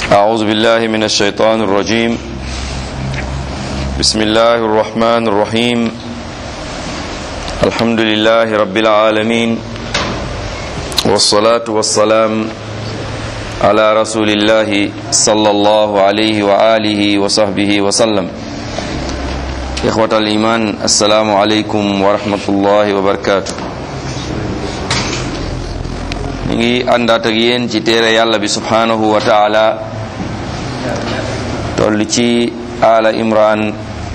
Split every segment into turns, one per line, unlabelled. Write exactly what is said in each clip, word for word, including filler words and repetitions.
أعوذ بالله من الشيطان الرجيم بسم الله الرحمن الرحيم الحمد لله رب العالمين والصلاة والسلام على رسول الله صلى الله عليه وآله وصحبه وسلم إخوة الإيمان السلام عليكم ورحمة الله وبركاته ngi àndaat ak yéen ci téere yàlla bi subhanahu wa taala toll ci ala imran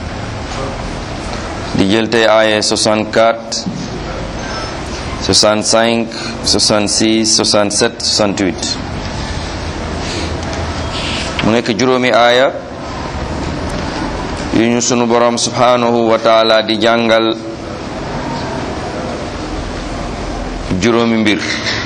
di jël tey aaye soixante-quatre soixante-cinq soixante-six soixante-sept soixante-huit mu nekk juróomi aaya yu ñu sunu borom subhanahu wa taala di jàngal juróomi mbir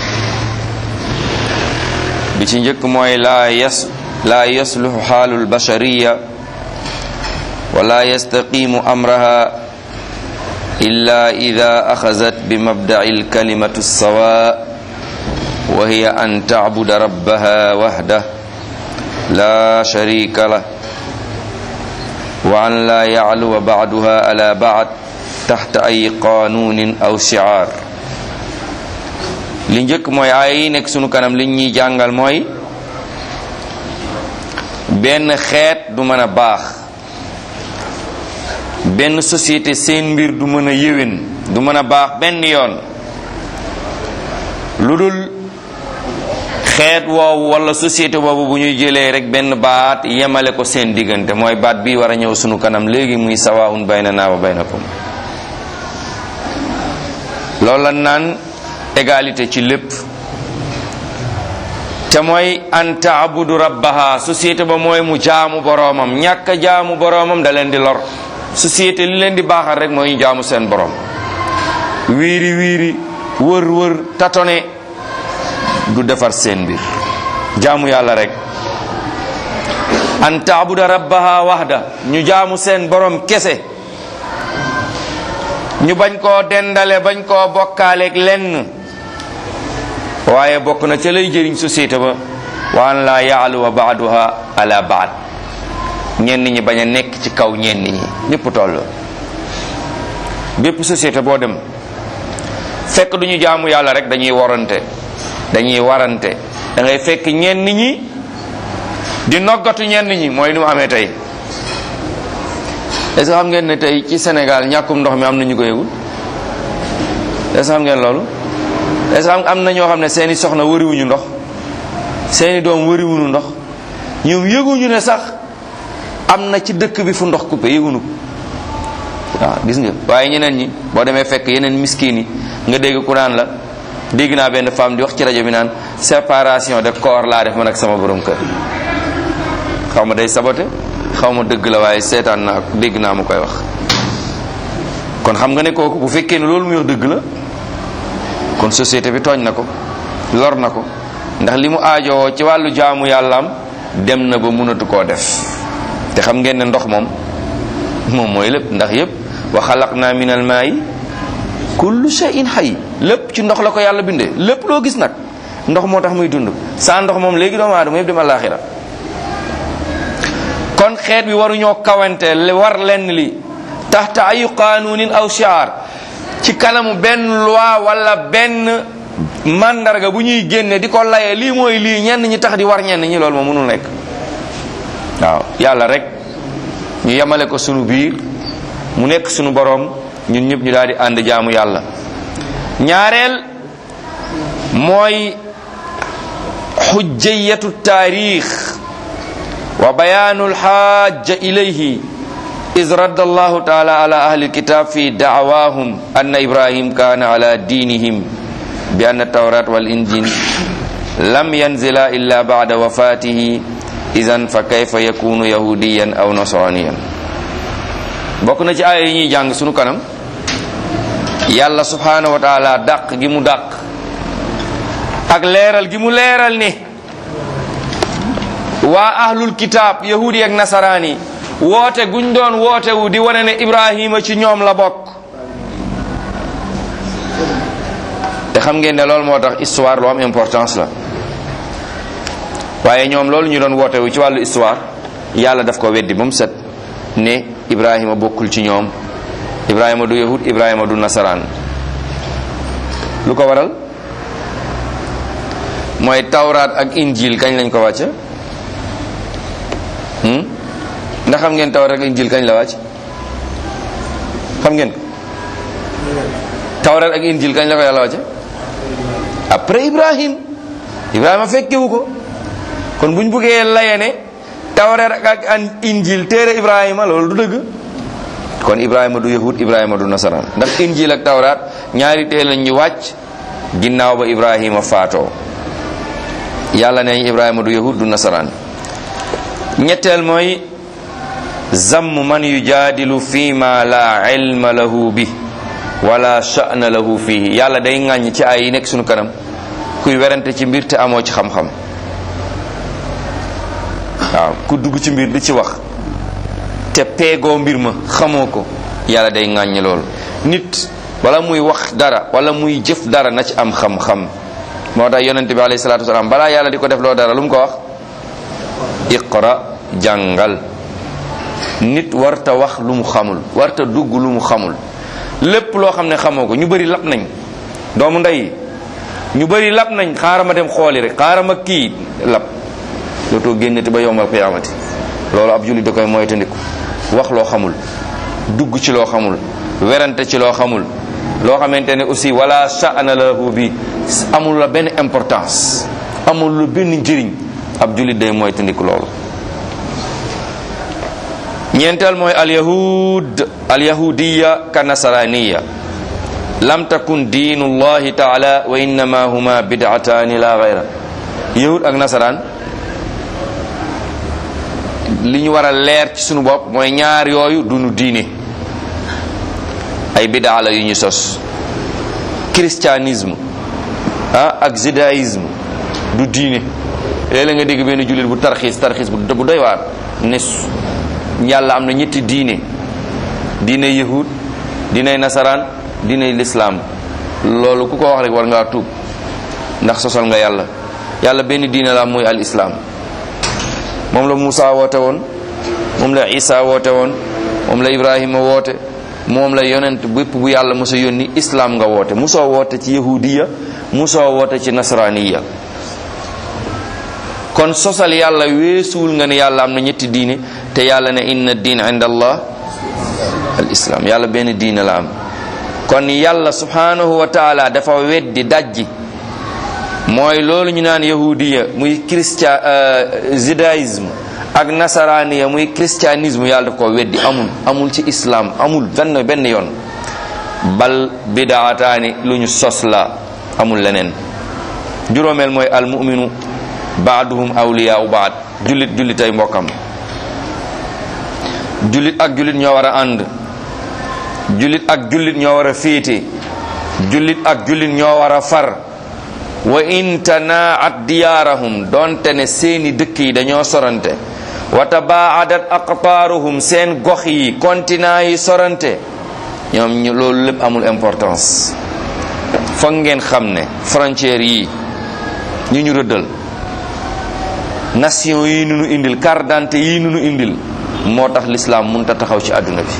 bi ci njëkk mooy laa yas laa yasluhu xaalul bashariya wala yastaqimu amraha illa ida axazat bi mabdaci alkalimatu sawa wa hiya an tacbuda rabbaha waxdah la sharika lah wa an la yacluwa bacduha ala bacd taxta ay qanuunin aw shicaar. li njëkk mooy ay yi nekk sunu kanam li ñuy jàngal mooy benn xeet du mën a baax, benn société seen mbir du mën a yéwén, du mën a baax benn yoon lu dul xeet woowu wala société boobu bu ñuy jëlee rek benn baat yemale ko seen diggante, mooy baat bi war a ñëw sunu kanam léegi muy sawaa'un baynanaa wa baynakum. loolu la naan égalité ci lépp, te mooy an taabudu rabbaha. société ba mooy mu jaamu boroomam. ñàkk a jaamu boroomam da leen di lor. société li leen di baaxal rek mooy ñu jaamu seen boroom. wiiri wiiri wër wër tatone du defar seen mbir. jaamu yàlla rek. an taabuda rabbaha wahda, ñu jaamu seen boroom kese, ñu bañ koo dendale, bañ koo bokkaaleeg lenn. waaye bokk na ca lay jëriñ société ba wa an la ya'luwa ba'duha ala ba'd, ñenn ñi bañ a nekk ci kaw ñenn ñi, ñëpp toll. bépp société boo dem fekk du ñu jaamu yàlla rek dañuy warante dañuy warante da ngay fekk ñenn ñi di noggatu ñenn ñi, mooy ni mu amee tey. est-ce que xam ngeen ne tey ci Sénégal ñàkkum ndox mi am na ñu ko yëgul? est-ce que xam ngeen loolu? est-ce que am na ñoo xam ne seeni soxna wëriwuñu ndox, seeni doom wëriwuñu ndox, ñoom yëguñu ne sax am na ci dëkk bi fu ndox coupé, yëguñu ko. waaw gis nga. waaye ñeneen ñi boo demee fekk yeneen miskin yi nga dégg ku naan la, dégg naa benn femme di wax ci rajo bi naan séparation de corps laa def man ak sama borom kër. xaw ma day saboté, xaw ma dëgg la, waaye seetaan naa ko, dégg naa ma koy wax. kon xam nga ne kooku bu fekkee ne loolu muy wax dëgg la, kon société bi tooñ na ko, lor na ko, ndax li mu aajowoo ci wàllu jaamu yàllaam dem na ba mënatu koo def. te xam ngeen ne ndox moom moom mooy lépp, ndax yépp wa xalaqna min al maa'i kullu shay'in hayy, lépp ci ndox la ko yàlla bindee. lépp loo gis nag ndox moo tax muy dund. saa ndox moom léegi doomu aadama yépp dem àllaaxira. kon xeet bi waruñoo kawante, war lenn li taxta ay qaanuunin aw shi'aar, ci kanamu benn loi wala benn mandarga bu ñuy génne di ko layee lii mooy lii, ñenn ñi tax di war ñenn ñi, loolu moom mënul nekk. waaw yàlla rek ñu yemale ko sunu biir, mu nekk sunu boroom, ñun ñëpp ñu daal di ànd jaamu yàlla. ñaareel mooy xujjiyatu taarix wa bayaanul xaaja ilayhi iz radda allahu taala ala ahli alkitab fi da'waahum anna ibrahim kaana ala diinihim bi anna tawrat wal injil lam yanzila illa ba'da wafatihi idan fa kayfa yakunu yahudiyan aw nasraniyan. bokk na ci aaya yi ñuy jàng sunu kanam, yàlla subhanahu wa taala dàq gi mu dàq ak leeral gi mu leeral ne waa ahlul kitab yahudi ak nasaraani woote guñ doon woote wu di wane ne Ibrahima ci ñoom la bokk. te xam ngeen ne loolu moo tax histoire lu am importance la. waaye ñoom loolu ñu doon woote wu ci wàllu histoire yàlla daf ko weddi ba mu set ne Ibrahima bokkul ci ñoom, Ibrahima du yahud, Ibrahima du nasaraan. lu ko waral mooy tawraat ak injil kañ lañ ko wàcce ndax xam ngeen tawraat ak injil kañ la wàcc? xam ngeen tawraat ak injil kañ la ko yàlla wàcce? après Ibrahim. Ibrahima fekkewu ko. kon buñ buggee laye ne tawraat ak injil téere Ibrahima, loolu du dëgg. kon Ibrahima du yahud, Ibrahima du nasaraan, ndax injil ak tawraat ñaari téere lañ ñu wàcc ginnaaw ba Ibrahima faatoo. yàlla ne Ibrahima du yahud, du nasaraan. ñetteel mooy zamm man yujaadilu fi ma la ilma lahu bi wala sha'na lahu fihi. yàlla day ŋàññ ci ay yi nekk sunu kanam kuy werante ci mbir te amoo ci xam-xam. waaw ku dugg ci mbir di ci wax te peegoo mbir ma xamoo ko, yàlla day ŋàññ loolu. nit wala muy wax dara wala muy jëf dara na ci am xam-xam. moo tax yonente bi alayhi salaatu wasalaam balaa yàlla di ko def loo dara lu mu ko wax? iqra, jàngal. nit warta wax lu mu xamul, warta dugg lu mu xamul. lépp loo xam ne xamoo ko. ñu bëri lap nañ doomu ndey, ñu bëri lap nañ xaaral ma dem xooli rek, xaaral ma kii lap dootoo génnati ba yowmal qiyaamati. loolu ab jullit da koy moytandiku. wax loo xamul, dugg ci loo xamul, werante ci loo xamul, loo xamante ne aussi wala sha'na lahu bi amul la benn importance, amul la benn njëriñ. ab jullit day moytandiku loolu. ñeenteel mooy alyahud alyahudiya ka nasaraniya lam takun diinu llahi taala wa innama huma bid'ataani la gayra. yahud ak nasaraan li ñu war a leer ci sunu bopp mooy ñaar yooyu duñu diine, ay bid'a la yu ñu sos. christianisme ah ak judaïsme du diine. léeg-léeg nga dégg benn jullit bu tarxiis tarxiis bu bu doy waar ne yàlla am na ñetti diine: diine yahud, diine nasaraan, diine lislaam. loolu ku ko wax rek war ngaa tuub, ndax sosal nga yàlla. yàlla benn diine la mooy al islam. moom la Muusa woote woon, moom la Isa woote woon, moom la Ibrahima woote, moom la yonent bépp bu yàlla mosoo yónni islam nga woote. musoo woote ci yahudiya, musoo woote ci nasraniya. kon sosal yàlla weesuwul nga ne yàlla am na ñetti diine, te yàlla ne inna diin inda allah al islam. yàlla benn diine la am. kon yàlla subhanahu wa taala dafa weddi dajji mooy loolu ñu naan yahudiya muy christian judaïsme ak nasaraniya muy christianisme. yàlla daf ko weddi. amul amul ci islam, amul benn benn yoon. bal bidaataani lu ñu sos la, amul leneen. juróomeel mooy al mu'minu baaduhum awliyaau baad. jullit jullit ay mbokkam. jullit ak jullit ñoo war a ànd. jullit ak jullit ñoo war a féete. jullit ak jullit ñoo war a far. wa in tanaat diyaarahum, donte ne seeni dëkk yi dañoo sorante. wa tabaadat aqtaaruhum, seen gox yi continent yi sorante. ñoom ñu loolu lépp amul importance. foog ngeen xam ne frontières yi ñu ñu rëddal, nation yi nu nu indil, carte d'identité yi nu nu indil, moo tax l'islam mënut a taxaw ci àdduna bi.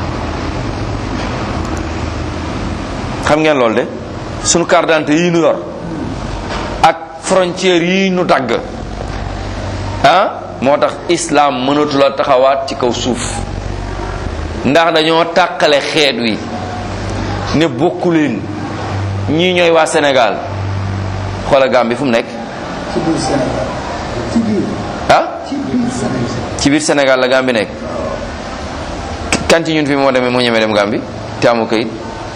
xam ngeen loolu de sunu carte d'identité yi nu yor ak frontières yi nu dagg ah moo tax islam mënatula taxawaat ci kaw suuf. ndax dañoo tàqale xeet wi ne bokku leen. ñii ñooy waa Sénégal, xoola Gambie fu mu nekk
ci biir Sénégal. ci biir.
ah
ci biir Sénégal.
ci biir Sénégal la Gambie nekk. kan ci ñun fi moo demee moo ñemee dem Gambie te amu kayit.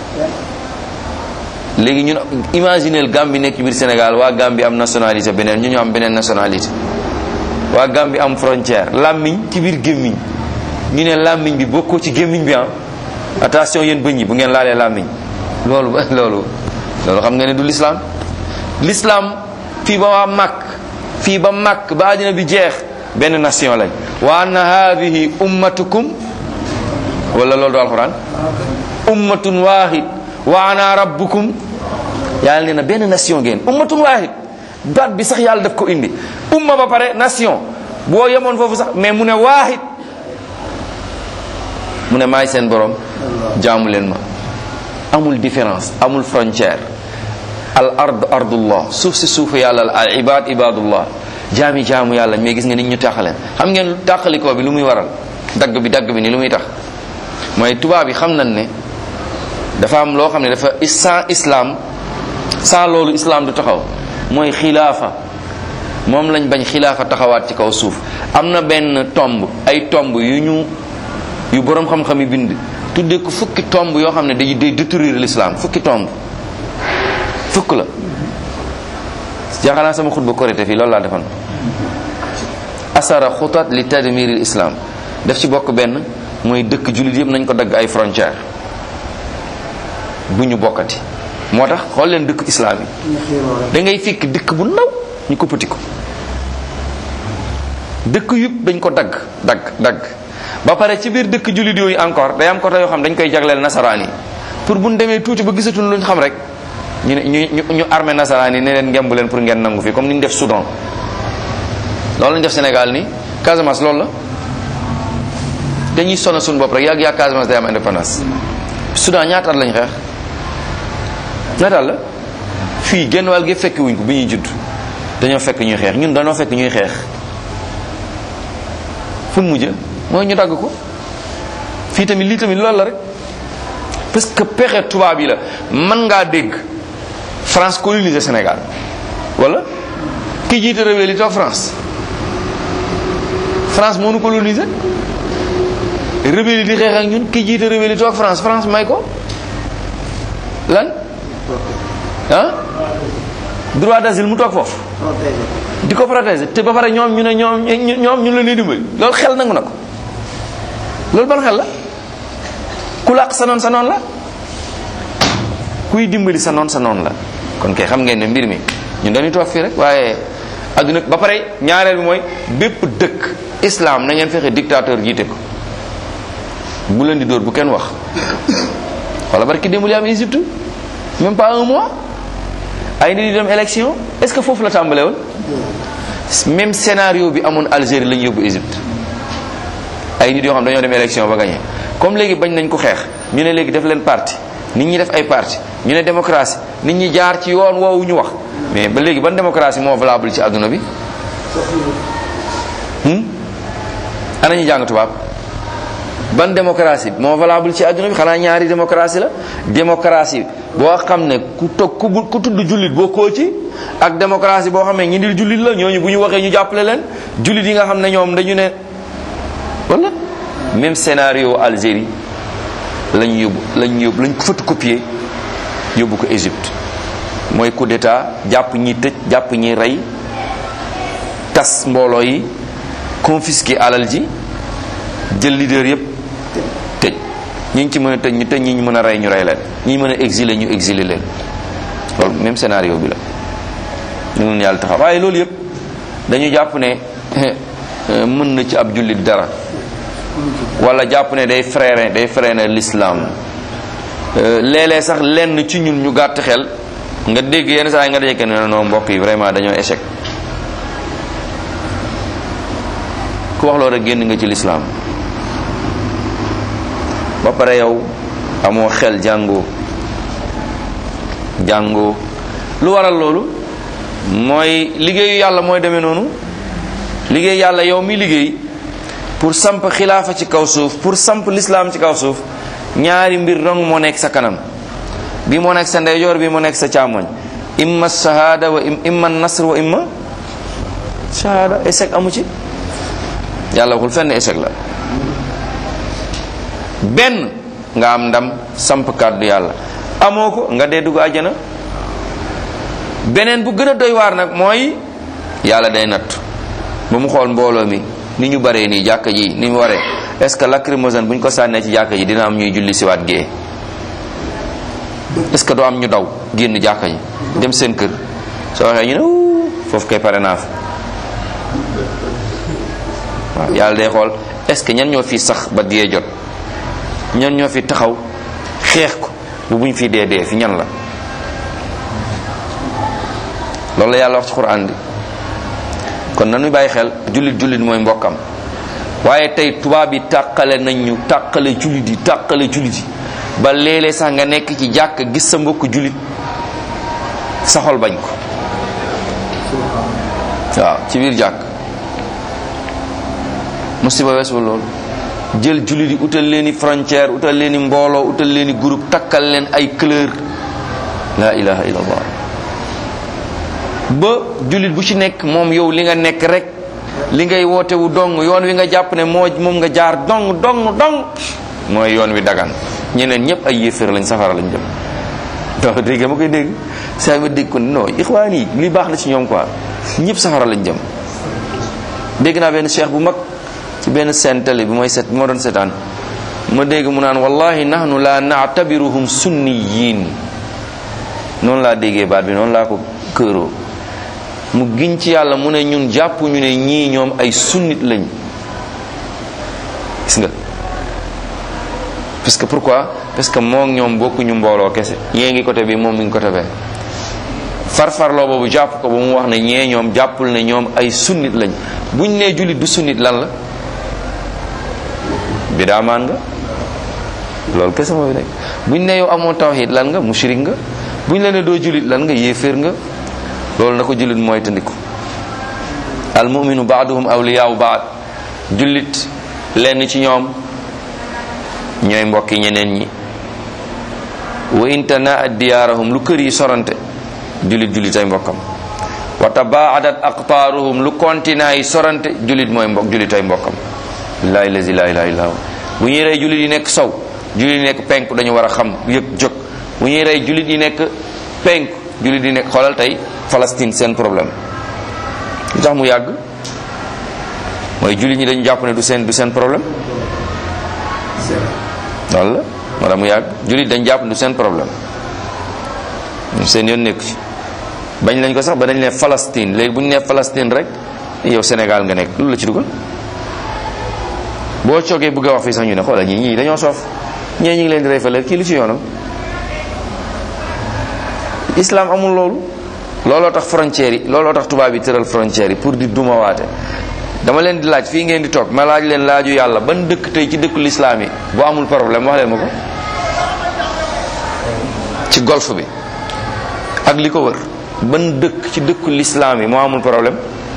léegi ñun imagineel Gambie nekk ci biir Sénégal, waa Gambie am nationalité beneen, ñu ñu am beneen nationalité. waa Gambie am frontière, làmmiñ ci biir gémmiñ. ñu ne làmmiñ bi bokkoo ci gémmiñ bi ah attention yéen bëñ yi bu ngeen laalee làmmiñ. loolu loolu loolu xam nga ne du l'islam. l'islam fii ba waa Makk, fii ba Makk ba àddina bi jeex benn nation lañ. wa anna haadihi ummatukum, wala loolu du alquran, ummatun wahid wa ana rabbukum. yàlla nee na benn nation ngeen, ummatun wahid, baat bi sax yàlla daf ko indi umma ba pare nation boo yemoon foofu sax mais mu ne waahid mu ne maay seen borom jaamu leen ma amul différence amul frontière al ard ardullah suuf si suufu yàlla la al ibad ibadullah jaami jaamu yàlla mais gis nga nit ñu tàqaleen xam ngeen tàqalikoo bi lu muy waral dagg bi dagg bi ni lu muy tax mooy tubaab yi xam nañ ne dafa am loo xam ne dafa sans islam sans loolu islam du taxaw mooy xilaafa moom lañ bañ xilaafa taxawaat ci kaw suuf am na benn tomb ay tomb yu ñu yu boroom xam-xam yi bind tuddee ko fukki tomb yoo xam ne day day détruire l'islam fukki tomb fukk la jaaxal naa sama xutba korité fii loolu laa defoon asara xutat li tadmir al islam daf ci bokk benn mooy dëkk jullit yëpp nañ ko dagg ay frontière bu ñu bokkati moo tax xool leen dëkk islam yi da ngay fekk dëkk bu ndaw ñu ko pëti ko dëkk yëpp dañ ko dagg dagg dagg ba pare ci biir dëkk jullit yooyu encore day am côté yoo xam dañ koy jagleel nasaraan yi pour bu ñu demee tuuti ba gisatuñ luñ xam rek ñu ne ñu ñu armée nasaraan yi ne leen ngemb leen pour ngeen nangu fii comme ni ñu def Soudan loolu lañ def Sénégal nii Casamance loolu la dañuy sonn suñu bopp rek yàgg yàgg Casamance day am indépendance Soudan ñaata at lañ xeex ñaata at la fii genn wàll gi fekk wuñ ko bi ñuy judd dañoo fekk ñuy xeex ñun dañoo fekk ñuy xeex fu mu mujj mooy ñu dagg ko fii tamit lii tamit loolu la rek parce que pexe tubaab yi la mën ngaa dégg France coloniser Sénégal wala ki jiite réew li toog France France moo nu coloniser rebelle di xeex ak ñun ki jiite rebelle toog France France may ko lan ah droit d'asile mu toog foofu di ko protéger te ba pare ñoom ñu ne ñoom ñoom ñu la ñuy dimbali loolu xel nangu na ko loolu ban xel la ku làq sa noon sa noon la kuy dimbali sa noon sa noon la kon kay xam ngeen ne mbir mi ñun dañuy toog fii rek waaye adduna ba pare ñaareel bi mooy bépp dëkk islam na ngeen fexe dictateur jiite ko bu leen di dóor bu kenn wax wala barki démb li am Égypte même pas un mois ay nit di dem élection est-ce que foofu la tàmbale woon même scénario bi amoon Algérie la ñu yóbbu Égypte ay nit yoo xam dañoo dem élection ba gagné comme léegi bañ nañ ko xeex ñu ne léegi def leen parti nit ñi def ay parti ñu ne démocratie nit ñi jaar ci yoon woowu ñu wax mais ba léegi ban démocratie moo valable ci adduna bi ana ñu jàng tubaab ban démocratie moo valable ci adduna bi xanaa ñaari démocratie la démocratie boo xam ne ku toog ku ku tudd jullit boo koo ci ak démocratie boo xam ne ñi ndil jullit la ñooñu bu ñu waxee ñu jàppale leen jullit yi nga xam ne ñoom dañu ne wala même scénario Algérie lañ yóbbu lañ yóbbu lañ photocopier yóbbu ko Égypte mooy coup d'état jàpp ñi tëj jàpp ñi rey tas mbooloo yi confisquer alal ji jël leader yépp tëj ñi ñu ci mën a tëj ñu tëj ñi ñu mën a rey ñu rey leen ñi mën a exiler ñu exiler leen loolu même scénario bi la ñu mun yàlla taxaw waaye loolu yépp dañu jàpp ne mën na ci ab jullit dara wala jàpp ne day freiner day freiner l'islam léeg-léeg sax lenn ci ñun ñu gàtt xel nga dégg yenn saa yi nga dajee ne non mbokk yi vraiment dañoo échec ku wax loolu rek génn nga ci l'islam ba pare yow amoo xel jàngoo jàngoo lu waral loolu mooy liggéeyu yàlla mooy demee noonu liggéey yàlla yow mi liggéey pour samp xilaafa ci kaw suuf pour samp l'islam ci kaw suuf ñaari mbir dong moo nekk sa kanam bi moo nekk sa ndeyjoor bi moo nekk sa càmmoñ imma shahada wa imma nasr wa imma shahada échec amu ci yàlla waxul fenn échec la benn nga am ndam samp kàddu yàlla amoo ko nga dee dugg àjjana beneen bu gën a doy waar nag mooy yàlla day natt ba mu xool mbooloo mi ni ñu baree nii jàkka ji ni mu waree est ce que lacrymogène bu ñu ko sànnee ci jàkka ji dina am ñuy julli siwaat gée est ce que doo am ñu daw génn jàkka ji dem seen kër soo waxee ñu ne foofu kay pare naa fa waaw yàlla day xool est ce que ñan ñoo fi sax ba dee jot ñan ñoo fi taxaw xeex ko bu buñ fi dee dee fi ñan la loolu la yàlla wax ci Qur'an bi. kon nañu bàyyi xel jullit jullit mooy mbokkam waaye tey tubaab yi tàqale nañ ñu tàqale jullit yi tàqale jullit yi ba léeg-léeg sax nga nekk ci jàkk gis sa mbokk jullit sa xol bañ ko waaw ci biir jàkk musiba weesu loolu jël jullit yi utal leen i frontière utal leen i mbooloo utal leen i groupe takkal leen ay couleur la ilaha illallah ba jullit bu ci nekk moom yow li nga nekk rek li ngay woote wu dong yoon wi nga jàpp ne moo moom nga jaar dong dong dong mooy yoon wi dagan ñeneen ñëpp ay yéeféer lañ safara lañ jëm donc dégg ma koy dégg saa ma dégg ko non ixwaan yi li baax na ci ñoom quoi ñëpp safara lañ jëm. dégg naa benn cheikh bu mag ci benn seen télé bi mooy set bi ma doon seetaan ma dégg mu naan wallahi nahnu la na'tabiruhum sunniyin noonu laa déggee baat bi noonu laa ko këeroo mu giñ ci yàlla mu ne ñun jàpp ñu ne ñii ñoom ay sunnit lañ gis nga parce que pourquoi parce que moo ñoom bokkuñu mbooloo kese yée ngi côté bi moom mi ngi côté bee farfarloo boobu jàpp ko ba mu wax ne ñee ñoom jàppul ne ñoom ay sunnit lañ buñ nee jullit du sunnit lan la bidaamaan nga loolu kese moo fi nekk buñ ne yow amoo tawhid lan nga mushrik nga buñ la ne doo jullit lan nga yéeféer nga loolu na ko jullit mooy tandiku al mu'minu ba'duhum awliyaa'u ba'd jullit lenn ci ñoom ñooy mbokki ñeneen ñi wa in tanaa'at diyaarahum lu kër yi sorante jullit jullit ay mbokkam wa tabaadat aqtaaruhum lu continent yi sorante jullit mooy mbokk jullit ay mbokkam billaahi lazi laa ilaaha illaa bu ñuy rey jullit yi nekk sow jullit yi nekk penku dañu war a xam yëg jóg bu ñuy rey jullit yi nekk penku jullit yi nekk xoolal tey Palestine seen problème lu tax mu yàgg mooy jullit ñi dañu jàpp ne du seen du seen problème loolu la moo tax mu yàgg jullit dañu jàpp ne du seen problème seen yoon nekku ci bañ lañ ko sax ba dañ ne Palestine léegi bu ñu nee Palestine rek yow Sénégal nga nekk loolu la ci dugal boo coogee bëgg a wax fii sax ñu ne xoolal ñii ñii dañoo soof ñee ñi ngi leen di rey fële kii lu ci yoonam islam amul loolu looloo tax frontières yi looloo tax tubaab yi tëral frontières yi pour di dumawaate dama leen di laaj fii ngeen di toog ma laaj leen laaju yàlla ban dëkk tey ci dëkku lislaam yi bu amul problème wax leen ma ko ci golfe bi ak li ko wër ban dëkk ci dëkku lislaam yi moo amul problème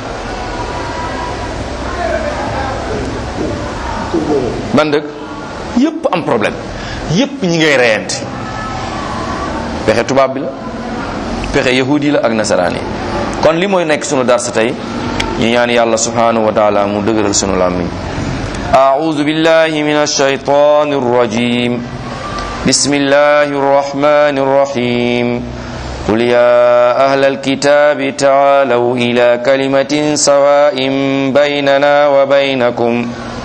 ban dëkk yépp am problème yépp ñi ngay reyante pexe tubaab bi la pexe yahudi la ak nasaraan yi kon li mooy nekk sunu darsa tey ñu ñaan yàlla subhanahu wa taala mu dëgëral sunu làmmiñ a'udhu billahi minash shaytanir rajim bismillahir rahmanir rahim qul ya ahlal kitabi ta'alaw ila kalimatin sawa'in baynana wa baynakum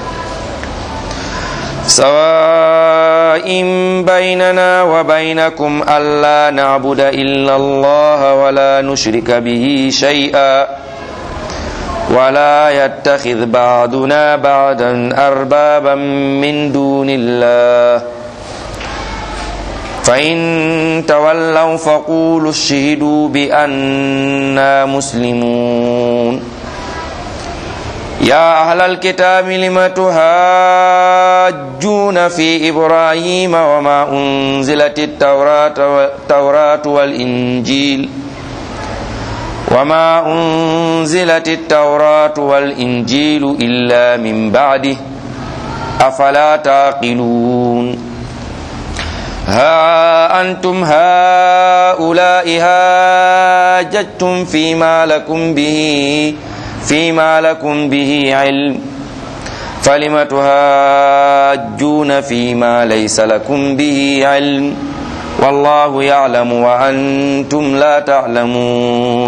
سواء بيننا وبينكم ألا نعبد إلا الله ولا نشرك به شيئا ولا يتخذ بعضنا بعضا أربابا من دون الله فإن تولوا فقولوا اشهدوا بأننا مسلمون يا أهل الكتاب لم تحاجون في إبراهيم وما أنزلت التوراة والتوراة والإنجيل وما أنزلت التوراة والإنجيل إلا من بعده أفلا تعقلون ها أنتم هؤلاء حاججتم فيما لكم به فيما لكم به علم فلم تحاجون فيما ليس لكم به علم والله يعلم وأنتم لا تعلمون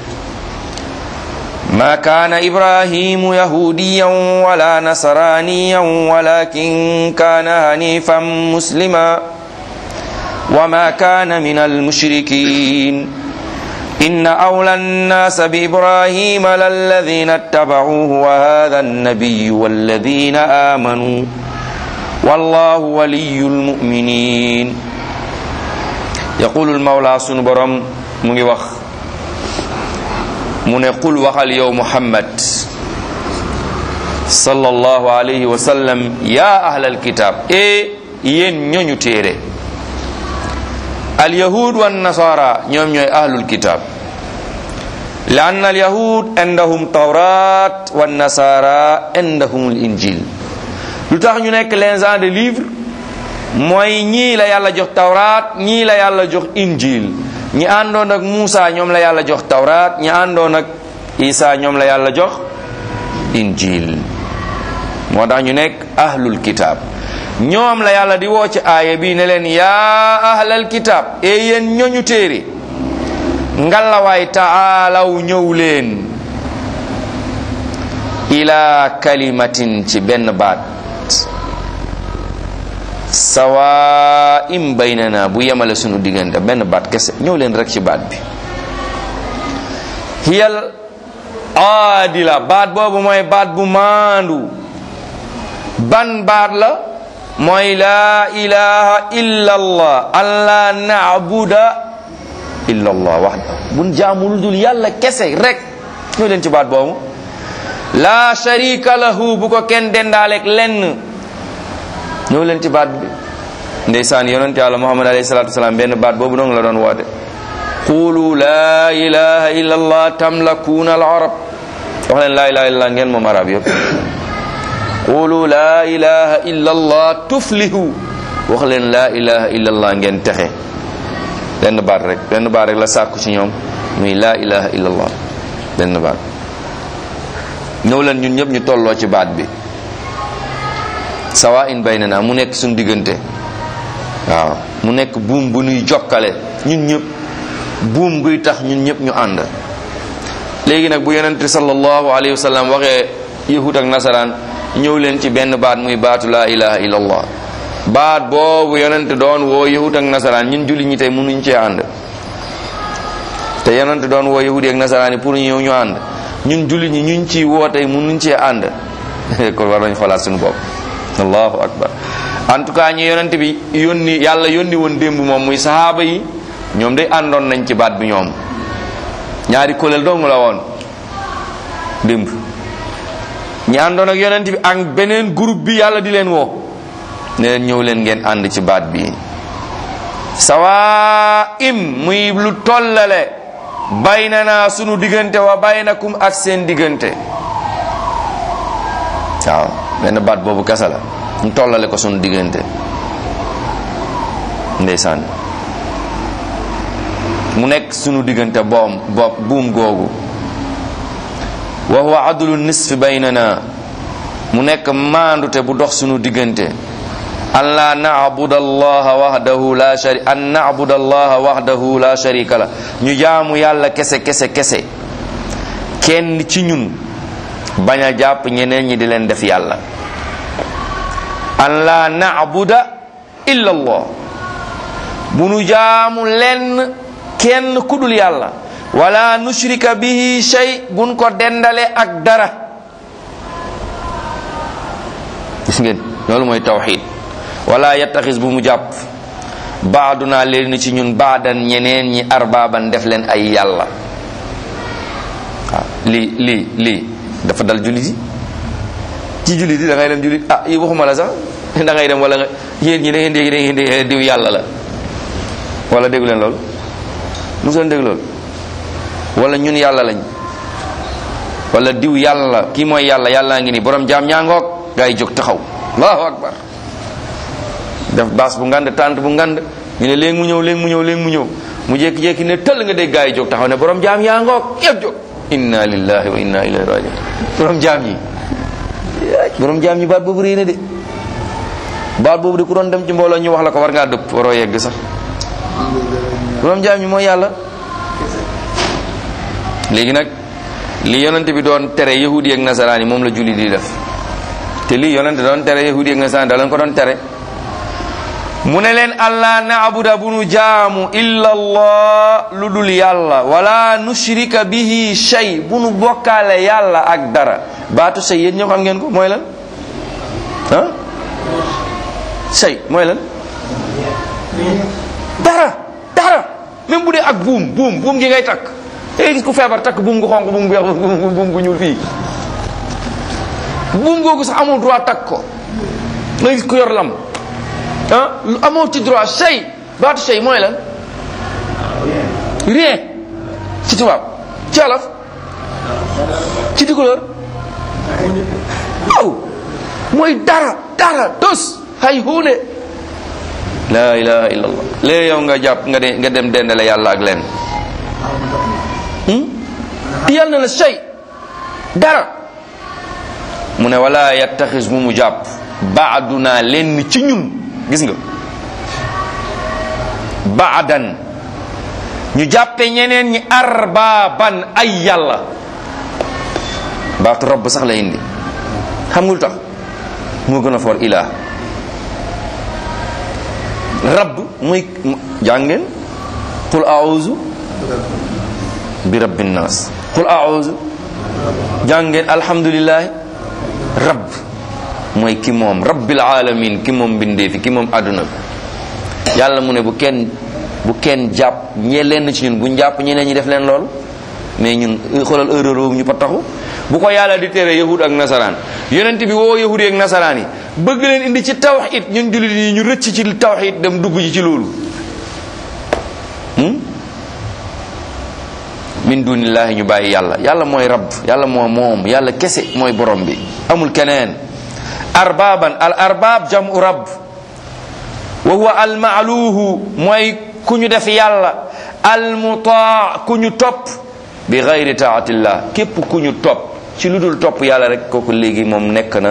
ما كان إبراهيم يهوديا ولا نصرانيا ولكن كان حنيفا مسلما وما كان من المشركين إن أولى الناس بإبراهيم للذين اتبعوه وهذا النبي والذين آمنوا والله ولي المؤمنين يقول المولى سن برام مغي واخ mu ne qul waxal yow muhammad sallallahu alayhi wa sallam ya ahlal kitab e yéen ñooñu téere al yahud wan nasara ñoom ñooy ahlul kitab li anna al yahud indahum tawrat wan nasara indahum al injil lu tax ñu nekk les gens de livre mooy ñii la yàlla jox tawrat ñii la yàlla jox injil ñi àndoon ak Muusa ñoom la yàlla jox tawrat ñi àndoon ak Isa ñoom la yàlla jox injil moo tax ñu nekk ahlul kitab ñoom la yàlla di woo ci aaya bi ne leen yaa ahlal kitab e yéen ñooñu téere ngalawaay taalaw ñëw leen ila kalimatin ci benn baat sawaa'in baynana bu yemale sunu diggante benn baat kese ñëw leen rek ci baat bi hiyal aadila baat boobu mooy baat bu maandu ban baat la mooy laa ilaha illa allah an la na'buda illa allah wahda bun jaamul dul yàlla kese rek ñëw leen ci baat boobu la sharika lahu bu ko kenn dendaaleeg lenn ñëw leen ci baat bi ndeysaan yonent yàlla muhammad alayhi salatu wasalam benn baat boobu noonu la doon woote qulu la ilaha illa allah tamlakuna al arab wax leen la ilaha illa allah ngeen moom arab yëpp qulu la ilaha illa allah tuflihu wax leen la ilaha illa allah ngeen texe benn baat rek benn baat rek la sàkku ci ñoom muy la ilaha illa allah benn baat ñëw leen ñun ñëpp ñu tolloo ci baat bi sawa in baynana mu nekk suñu diggante waaw mu nekk buum bu nuy jokkale ñun ñëpp buum guy tax ñun ñëpp ñu ànd léegi nag bu yonent sallallahu alayhi wa sallam waxee yahud ak nasaraan ñëw leen ci benn baat muy baatu la ilaha illa allah baat boobu yonent doon woo yahud ak nasaraan ñun julli ñi tey mënuñ cee ànd te yonent doon woo yahud ak nasaraan yi pour ñu ñëw ñu ànd ñun julli ñi ñuñ ci woo tey mënuñ cee ànd kon war nañ xoolaat suñu bopp allahu akbar en tout cas ñi yonent bi yónni yàlla yónni woon démb moom muy sahaaba yi ñoom day àndoon nañ ci baat bi ñoom ñaari kuréel dong la woon démb ñi àndoon ak yonent bi ak beneen groupe bi yàlla di leen woo ne leen ñëw leen ngeen ànd ci baat bi sawa im muy lu tollale baynana sunu diggante wa baynakum ak seen diggante waaw benn baat boobu kasa la ñu tollale ko sunu diggante ndeysaan mu nekk sunu diggante boom bopp buum googu wa huwa adlu nisfi baynana mu nekk maandute bu dox sunu diggante an la na'budu allaha wahdahu la shari an na'budu allaha wahdahu la sharika la ñu jaamu yàlla kese kese kese kenn ci ñun bañ a jàpp ñeneen ñi di leen def yàlla an la na'buda illa allah bu nu jaamu lenn kenn kudul yàlla wala nushrika bihi shay buñ ko dendale ak dara gis ngeen loolu mooy tawhid wala yattaxis bu mu jàpp baaduna leen ci ñun baadan ñeneen ñi arbaaban def leen ay yàlla waaw lii lii lii dafa dal jullit yi ci jullit yi da ngay dem jullit ah yi waxuma la sax da ngay dem wala nga yéen ñi da ngeen dégg da ngeen dégg diw yàlla la wala déggu leen loolu mosu leen dégg loolu wala ñun yàlla lañ wala diw yàlla la kii mooy yàlla yàllaa ngi nii borom jaam ñaangoog gaa yi jóg taxaw allahu akbar def baas bu ngand tànt bu ngand ñu ne léegi mu ñëw léegi mu ñëw léegi mu ñëw mu jékki-jékki ne tëll nga dégg gaa yi jóg taxaw ne borom jaam yaa ngoog yëpp jóg inna lillahi wa inna ilayhi rajiun borom jaam ñi borom jaam ñi baat boobu réy na de baat boobu de ku doon dem ci mbooloo ñu wax la ko war ngaa dëpp waroo yegg sax borom jaam ñi mooy yàlla léegi nag li yonent bi doon tere yahudi ak nasaraan yi moom la julli di def te lii yonent doon tere yahudi ak nasaraan da leen ko doon tere mu ne leen allah na'buda bu nu jaamu illa allah lu dul yàlla wala nushrika bihi shay bu nu bokkaale yàlla ak dara baatu shay yéen ñoo xam ngeen ko mooy lan ah shay mooy lan dara dara même bu dee ak buum buum buum gi ngay takk eh gis ku feebar takk buum gu xonq buum gu weex buum gu ñuul fii buum googu sax amoo droit takk ko nga gis ku yor lam ah amoo ci droit shay baatu shay mooy lan rien ci tubaab ci wolof ci tukulóor waaw mooy dara dara tos hay huune la ilaha illallah léegi yow nga jàpp nga de nga dem dendale yàlla ak leen yàlla na la shay dara mu ne wala yattaxis bu mu jàpp baaduna leen ci ñun gis nga baadan ñu jàppe ñeneen ñi arbaaban ay yàlla baatu rabb sax la indi xam nga lu tax moo gën a for ilah rabb muy jàngeen qul a'udhu bi rabbin nas qul a'udhu jàngeen alhamdulillahi rabb mooy ki moom rabbil alamin ki moom bindee fi ki moom àdduna bi yàlla mu ne bu kenn bu kenn jàpp ñe leen ci ñun buñ jàpp ñeneen ñi def leen loolu mais ñun xoolal erreur boobu ñu fa taxu bu ko yàlla di tere yahud ak nasaraan yonent bi woo yahud ak nasaraan yi bëgg leen indi ci tawhid ñun jullit yi ñu rëcc ci tawhid dem dugg ji ci loolu min dunillahi ñu bàyyi yàlla yàlla mooy rabb yàlla moo moom yàlla kese mooy borom bi amul keneen arbaaban al arbaab jamu rabb wa huwa al maaluhu mooy ku ñu def yàlla al mutaa ku ñu topp bi gayri taatillah képp ku ñu topp ci lu dul topp yàlla rek kooku léegi moom nekk na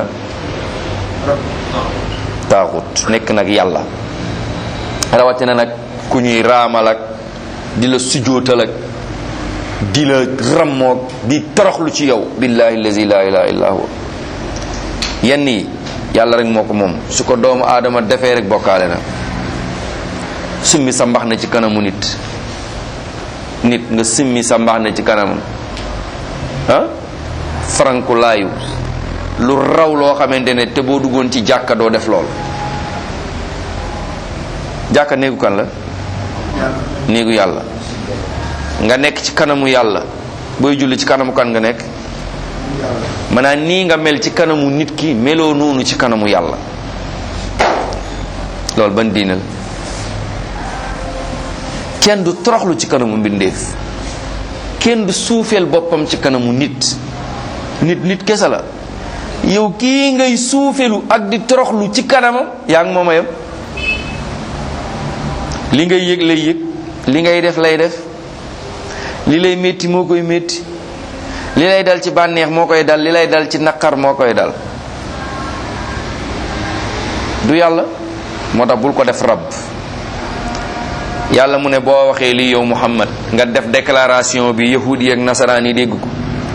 taaxut nekk nag yàlla rawatina nag ku ñuy raamal ak di la sujootal ak di la rammoog di toroxlu ci yow billahi allazi la ilaha illa huwa yenn yi yàlla rek moo ko moom su ko doomu aadama defee rek bokkaale na summi sa mbax na ci kanamu nit nit nga simmi sa mbax na ci kanamam ah franku laayu lu raw loo xamante ne te boo duggoon ci jàkka doo def lool jàkka néegu kan la néegu yàlla nga nekk ci kanamu yàlla booy julli ci kanamu kan nga nekk maanaam nii nga mel ci kanamu nit ki meloo noonu ci kanamu yàlla loolu ban diine la kenn du toroxlu ci kanamu mbindeef kenn du suufeel boppam ci kanamu nit nit nit kese la yow kii ngay suufelu ak di toroxlu ci kanamam yaa ngi moom a yem li ngay yëg lay yëg li ngay def lay def li lay métti moo koy métti li lay dal ci bànneex moo koy dal li lay dal ci naqar moo koy dal du yàlla moo tax bul ko def rab yàlla mu ne boo waxee lii yow Muhammad nga def déclaration bi yahudi ak nasaraan yi dégg ko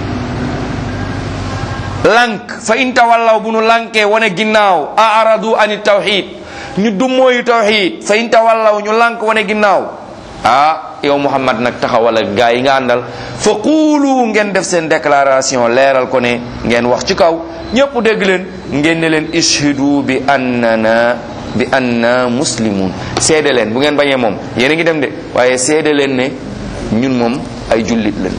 lank fa in tawallaw bu nu lankee wane ginnaaw aradu ani tawhid ñu dummóoyu tawhid fa in tawallaw ñu lank wane ginnaaw ah yow Muhammad nag taxawal ak gaa yi nga àndal fa quulu ngeen def seen déclaration leeral ko ne ngeen wax ci kaw ñépp dégg leen ngeen ne leen ishhidu bi annana bi anna muslimun seede leen bu ngeen bañee moom yéen a ngi dem de waaye seede leen ne ñun moom ay jullit lañ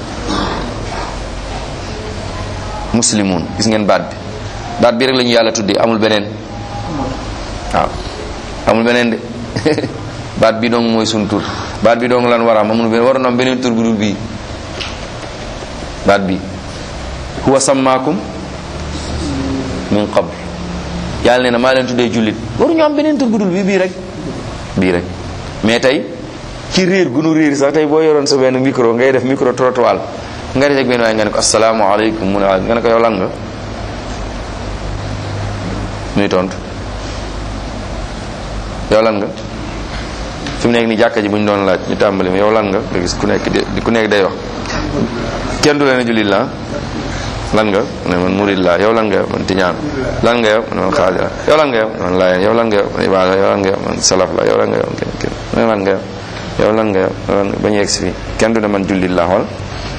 muslimun gis ngeen baat bi baat bi rek la ñu yàlla tuddi amul beneen waaw amul beneen de baat bi dong mooy sun tur baat bi dong lan waraam amul beneen waroon am beneen tur bu dul bii baat bi huwa sammaakum min qabl yàlla nee na maa leen tuddee jullit waruñu am beneen tur bu dul bii bii rek bii rek mais tey ci réer gu nu réer sax tey boo yoroon sa benn micro ngay def micro trottoir nga def ak benn waaye nga ne ko asalaamaaleykum mu ne waaye nga ne ko yow lan nga muy tontu yow lan nga fi mu nekk ni jàkka ji bu ñu doon laaj ñu tàmbali ma yow lan nga nga gis ku nekk di ku nekk day wax kenn du leen a jullit la lan nga ne man murid la yow lan nga yow man tiñaan lan nga yow man xaadir yow lan nga yow man laayeen yow lan nga yow man ibaada yow lan nga yow man salaf la yow lan nga yow kenn kenn lan nga yow yow lan nga yow ba ñu yegg si fii kenn du ne man jullit la xool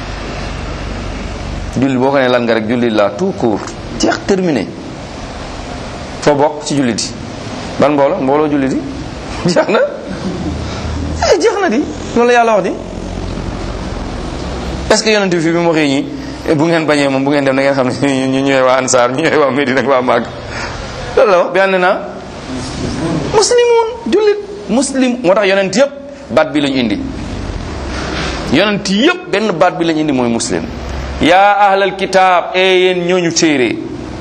jullit boo ko ne lan nga rek jullit la tout court jeex terminé foo bokk ci jullit yi ban mbooloo mbooloo jullit yi jeex na jeex na di loolu la yàlla wax di est-ce que yonent bi fi bi mu waxee ñi bu ngeen bañee moom bu ngeen dem da ngeen xam ne ñu ñooy waa Ansaar ñu ñooy waa Medina ak waa Màkk loolu la wax bi ànd naa muslimoon jullit muslim moo tax yonent yëpp baat bi lañu indi yonent yëpp benn baat bi lañu indi mooy muslim yaa ahlal kitaab e yéen ñooñu téere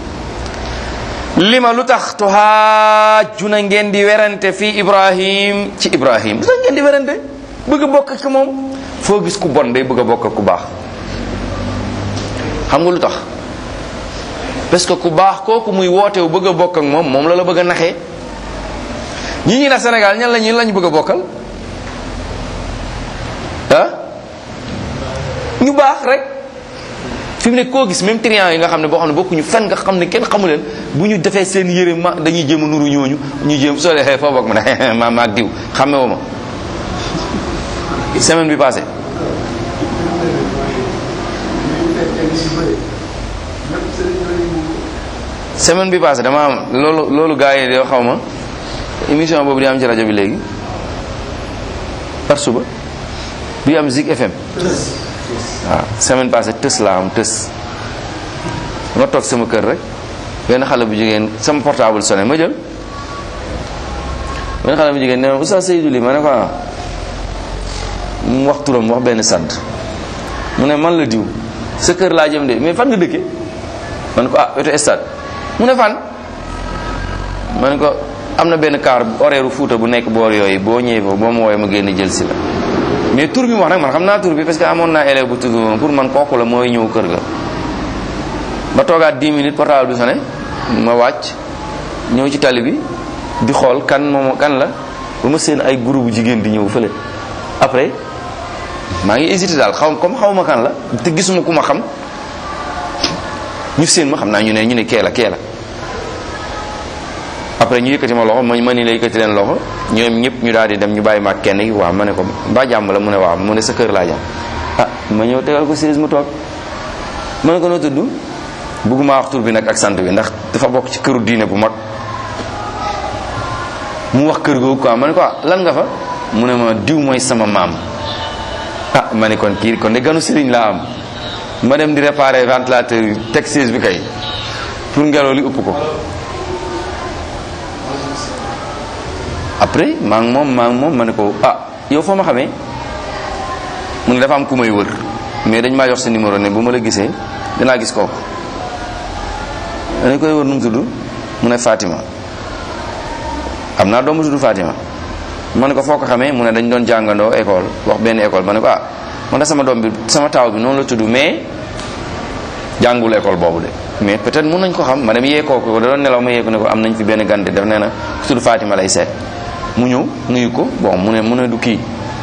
lima lu tax tuhaajuna ngeen di werante fii Ibrahim ci Ibrahim lu tax ngeen di werante bëgg a bokk ak moom foo gis ku bon day bëgg a bokk ak ku baax xam nga lu tax parce que ku baax kooku muy wootewu bëgg a bokk ak moom moom la la bëgg a naxee ñi ñi na Sénégal ñan la ñi lañu bëgg a bokkal ah ñu baax rek fi mu ne koo gis même triant yi nga xam ne boo xam ne bokkuñu fenn nga xam ne kenn xamu leen bu ñu defee seen yére ma dañuy jéem a nuru ñooñu ñu jéem soo dee foo bokk ma ne ma maag diw xamme woo ma semaine bi passé semaine bi passé dama am loolu loolu gars yi yoo xaw ma émission boobu di am ci rajo bi léegi par suba bi am Zik F M waaw semaine passée tës laa am tës ma toog sama kër rek benn xale bu jigéen sama portable sonné ma jël benn xale bu jigéen ne ma Oustaz Seydou Ly ma ne ko ah mu wax turam wax benn sant mu ne man la diw sa kër laa jëm de mais fan nga dëkkee ma ne ko ah wetu stade mu ne fan ma ne ko am na benn car horaire Fuuta bu nekk boor yooyu boo ñëwee foofu boo ma woowee ma génn jël si la mais tur bi mu wax nag man xam naa tur bi parce que amoon naa élève bu tudd pour man kooku la mooy ñëw kër ga ba toogaat dix minutes portable bi sonné ma wàcc ñëw ci tali bi di xool kan moom kan la ba ma seen ay groupe bu jigéen di ñëw fële après maa ngi hésité daal xaw comme xaw ma kan la te gisuma ku ma xam ñu seen ma xam naa ñu ne ñu ne kee la kee la après ñu yëkkati ma loxo ma ma ni la yëkkati leen loxo ñoom ñëpp ñu daal di dem ñu bàyyi ma kenn gi waaw ma ne ko mbaa jàmm la mu ne waaw mu ne sa kër laa jàmm ah ma ñëw tegal ko siis mu toog ma ne ko noo tudd bëgguma wax tur bi nag ak sant bi ndax dafa bokk ci këru diine bu mag mu wax kër googu quoi ma ne ko ah lan nga fa mu ne ma diw mooy sama maam ah ma ne kon kii kon de ganu sëriñ laa am ma dem di réparer ventilateur yi teg siis bi kay pour ngelaw li ëpp ko après maa ngi moom maa ngi moom ma ne ko ah yow foo ma xamee mu ne dafa am ku may wër mais dañ maa jox sa numéro ne bu ma la gisee dinaa gis kooku dañ koy wër nu mu tudd mu ne Fatima am naa doom bu tudd Fatima ma ne ko foo ko xamee mu ne dañ doon jàngandoo école wax benn école ma ne ko ah man de sama doom bi sama taaw bi noonu la tudd mais jàngul école boobu de mais peut-être mun nañ ko xam ma dem yee kooku da doon nelaw ma yee ko ne ko am nañ fi benn gante def nee na ku tudd Fatima lay seet mu ñëw nuyu ko bon mu ne mu ne du kii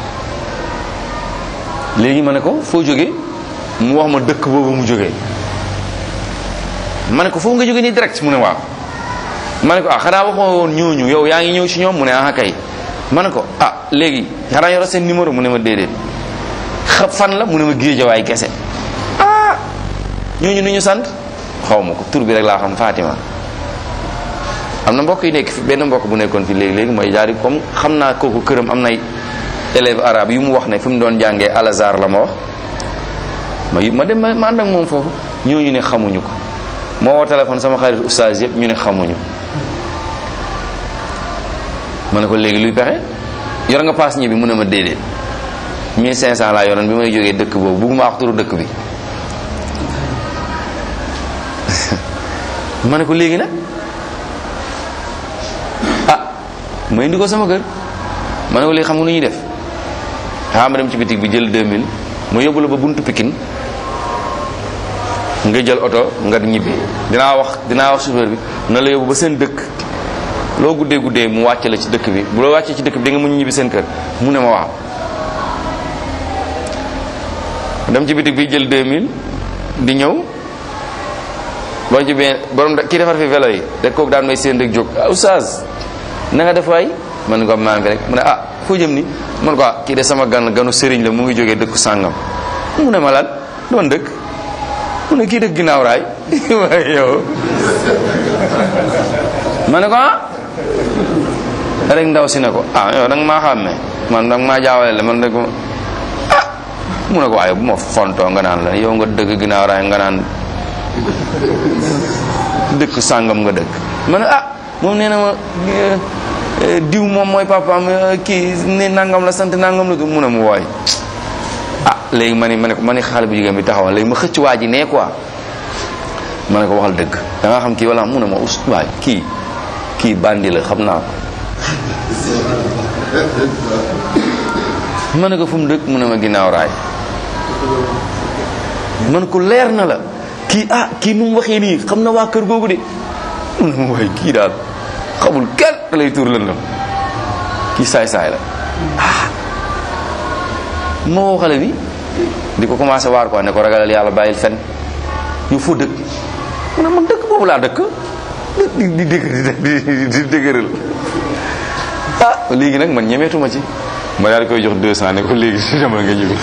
léegi ma ne ko foo jógee mu wax ma dëkk boobu mu jógee ma ne ko foofu nga jógee nii direct mu ne waaw ma ne ko ah xanaa waxoo woon ñooñu yow yaa ngi ñëw ci ñoom mu ne ah kay ma ne ko ah léegi xanaa yoro seen numéro mu ne ma déedéet xa fan la mu ne ma Géejawaay kese ah ñooñu nu ñu sant xaw ma ko tur bi rek laa xam Fatima am na mbokk yi nekk fi benn mbokk bu nekkoon fi léegi-léegi mooy jaari comme xam naa kooku këram am nay élève arabe yu mu wax ne fi mu doon jàngee Al Azhar la ma wax ma ma dem ma ànd ak moom foofu ñooñu ne xamuñu ko moo woo téléphone sama xarit oustaz yëpp ñu ne xamuñu ma ne ko léegi luy pexe yor nga paas ñibbi mu ne ma déedéet mille cinq cents laa yoroon bi may jógee dëkk boobu bugguma wax turu dëkk bi ma ne ko léegi nag ah ma indi ko sama kër ma ne ko léegi xam nga nu ñuy def ah ma dem ci bitig bi jël deux mille ma yóbbu la ba buntu Pikine nga jël oto nga ñibbi dinaa wax dinaa wax chauffeur bi na la yóbbu ba seen dëkk loo guddee guddee mu wàcce la ci dëkk bi bu la wàccee ci dëkk bi da nga mën ñibbi seen kër mu ne ma waaw dem ci bitig bi jël deux mille di ñëw boo ci benn borom kii defar fi vélo yi rek kooku daan may seen rek jóg ah oustaz na nga def waay man ko maa ngi rek mu ne ah foo jëm ni man ko ah kii de sama gan ganu sëriñ la mu ngi jógee dëkku sàngam mu ne ma lan doon dëkk mu ne kii dëkk ginnaaw raay waaye yow ma ne ko ah rek ndaw si ne ko ah yow danga maa xàmmee man danga maa jaawale la man rek ah mu ne ko waaye bu ma fontoo nga naan la yow nga dëkk ginnaaw raay nga naan dëkk sàngam nga dëkk ma ne ah moom nee na ma diw moom mooy papaam kii ne nangam la sant nangam la du mu ne mu wooy ah léegi ma ne ma ne ko ma ne xale bu jigéen bi taxawal léegi ma xëcc waa ji nee quoi ma ne ko waxal dëgg da nga xam kii wala mu ne ma us waay kii kii bandi la xam naa ko ma ne ko fu mu dëkk mu ne ma ginnaaw raay man ko leer na la kii ah kii nu mu waxee nii xam na waa kër googu de mu ne ma waay kii daal xamul kenn da lay tuur lëndam kii saay-saay la ah moo xale bi di ko commencé waar quoi ne ko ragalal yàlla bàyyil fen yu foo dëkk mu ne man dëkk boobu laa dëkk di di dëgër di di dëgëral ah léegi nag man ñemeetuma ci ma daal di koy jox deux cent ne ko léegi si demal nga ñibbi